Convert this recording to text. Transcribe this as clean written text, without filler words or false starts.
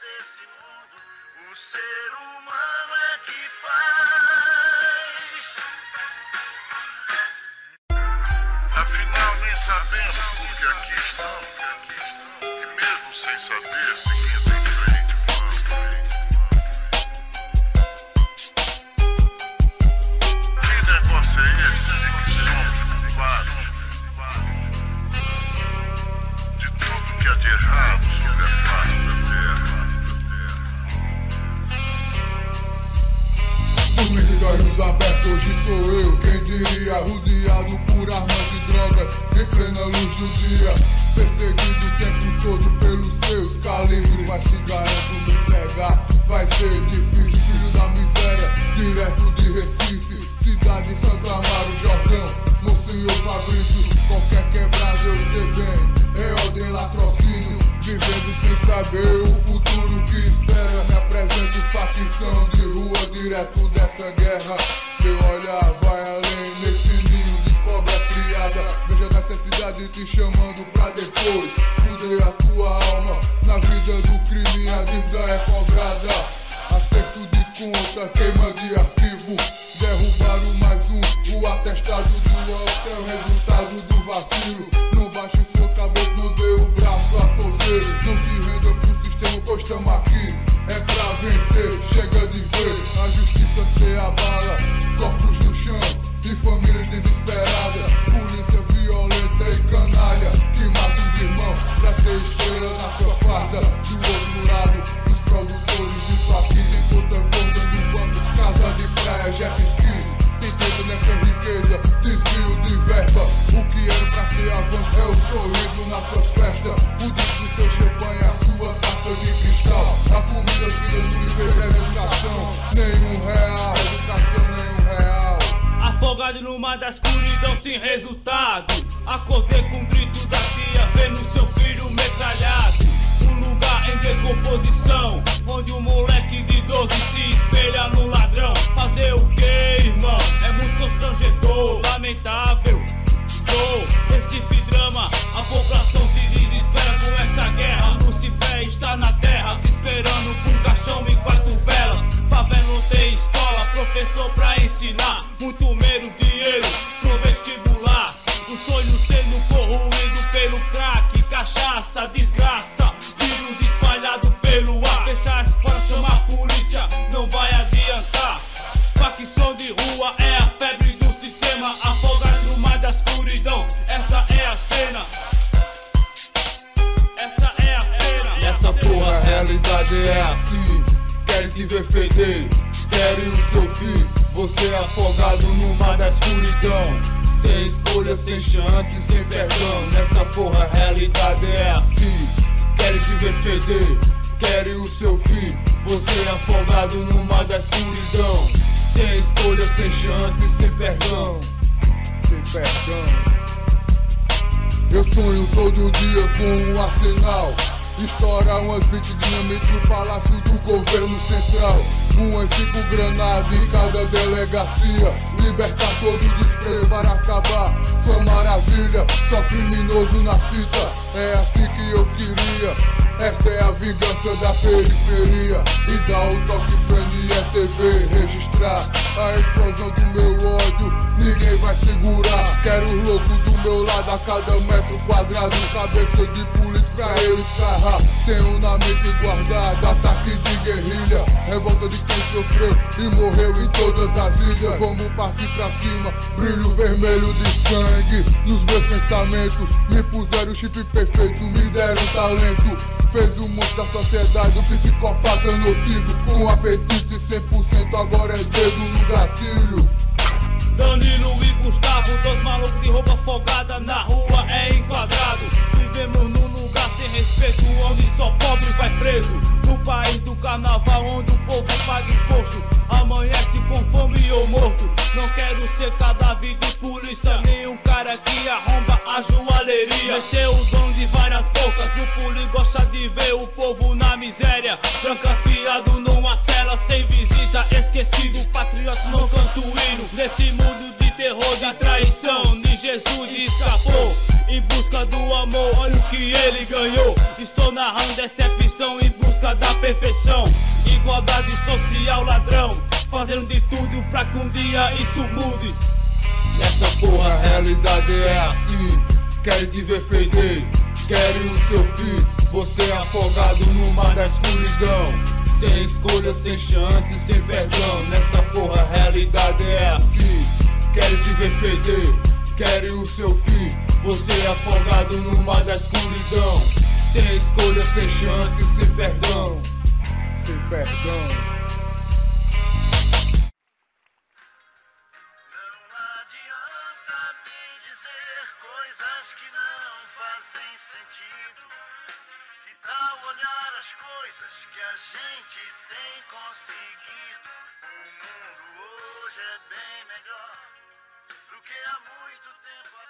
nesse mundo, o ser humano é que faz. Afinal, nem sabemos por que aqui estamos. E mesmo sem saber, seguindo em frente, vamos. Que negócio é esse de que somos culpados de tudo que há de errado sobre a face da terra? Por mim de olhos abertos, hoje sou eu. Quem diria, rodeado por armas e drogas em plena luz do dia, perseguido o tempo todo pelos seus calibres. Mas te garanto, me pegar vai ser difícil. Filho da miséria, direto de Recife, cidade Santo Amaro, Jordão, Monsenhor Fabrício. Qualquer quebrada eu sei bem, é ordem latrocínio. Vivendo sem saber o futuro que espera. Me apresento facção de rua, direto dessa guerra. Meu olhar vai além nesse ninho de cobra criada. Vejo a necessidade te chamando pra depois fuder a tua alma. Na vida do crime a dívida é cobrada. Acerto de conta, queima de arquivo. Derrubaram mais um, o atestado do alto é o resultado do vacilo. Não baixe sua cabeça, não dê o braço a torcer. Não se renda pro sistema, pois estamos aqui é pra vencer. Chega de ver a justiça se abala, corpos no chão e famílias desesperadas. Polícia violenta e canalha que mata os irmãos pra ter estrela na sua farda. Do outro lado, os produtores de faquinha em conta gorda no banco, casa de praia, jet ski. Tem tempo nessa riqueza, desvio de verba. O que era pra ser avanço é o sorriso nas suas festas. O disco do seu champanhe, a sua taça de cristal. A comida filha do viver pra educação, nenhum real. Educação, nenhum real. Afogado no mar da escuridão sem resultado. Acordei com o grito da tia, vendo seu filho metralhado. Um lugar em decomposição, onde um moleque de 12 se espelha no ladrão. Fazer o que, irmão? É muito constrangedor, lamentável. Recife drama, a população se desespera com essa guerra. Lucifer está na terra, esperando com caixão e 4 velas. Favela não tem escola, professor pra ensinar. Muito menos dinheiro pro vestibular. O sonho sendo corroído pelo crack, cachaça, desgraça. Vírus espalhado pelo ar. Fechar as portas, chamar a polícia, não vai adiantar. Facção de rua é a febre do sistema. Afogado no mar da escuridão, essa é a cena. Essa é a cena. Essa porra, a realidade é assim. Querem te ver feder, querem o seu fim. Você afogado no mar da escuridão, sem escolha, sem chance, sem perdão. Nessa porra, a realidade é assim. Querem te ver feder, querem o seu fim. Você afogado no mar da escuridão, sem escolha, sem chance, sem perdão. Sem perdão. Eu sonho todo dia com um arsenal. Estourar umas 20 dinamite no palácio do governo central. Umas 5 granadas em cada delegacia. Libertar todo o desprezo para acabar. Sua maravilha, só criminoso na fita. É assim que eu queria. Essa é a vingança da periferia. E dá o toque pra NTV registrar a explosão do meu ódio. Ninguém vai segurar. Quero o louco do meu lado a cada metro quadrado. Cabeça de político pra eu escarrar. Tenho na mente guardado ataque de guerrilha. Revolta de quem sofreu e morreu em todas as ilhas. Vamos partir pra cima, brilho vermelho de sangue nos meus pensamentos. Me puseram o chip perfeito, me deram talento. Fez o monstro da sociedade, um psicopata nocivo. Com apetite 100%, agora é dedo no gatilho. Danilo e Gustavo, 2 malucos de roupa folgada. Na rua é enquadrado. Vivemos num lugar sem respeito, onde só pobre vai preso. No país do carnaval, onde o povo paga imposto. Amanhece com fome ou morto. Não quero ser cadáver de polícia, nem um cara que arromba a joalheria. Vai ser o dono de várias bocas. O poli gosta de ver o povo na miséria. Trancafiado numa cela sem visita. Esquecido, patriota não canto hino. Nesse mundo de terror, de traição, nem Jesus escapou em busca do amor. Olha o que ele ganhou. Estou narrando decepção em busca da perfeição. perfeição. Igualdade social, ladrão, fazendo de tudo pra que um dia isso mude. Nessa porra a realidade é assim. Querem te ver feder, querem o seu fim. Você é afogado no mar da escuridão, sem escolha, sem chance, sem perdão. Nessa porra a realidade é assim. Querem te ver feder, querem o seu fim. Você é afogado no mar da escuridão, sem escolha, sem chance, sem perdão. Sem perdão. Coisas que não fazem sentido. Que tal olhar as coisas que a gente tem conseguido? O mundo hoje é bem melhor do que há muito tempo atrás.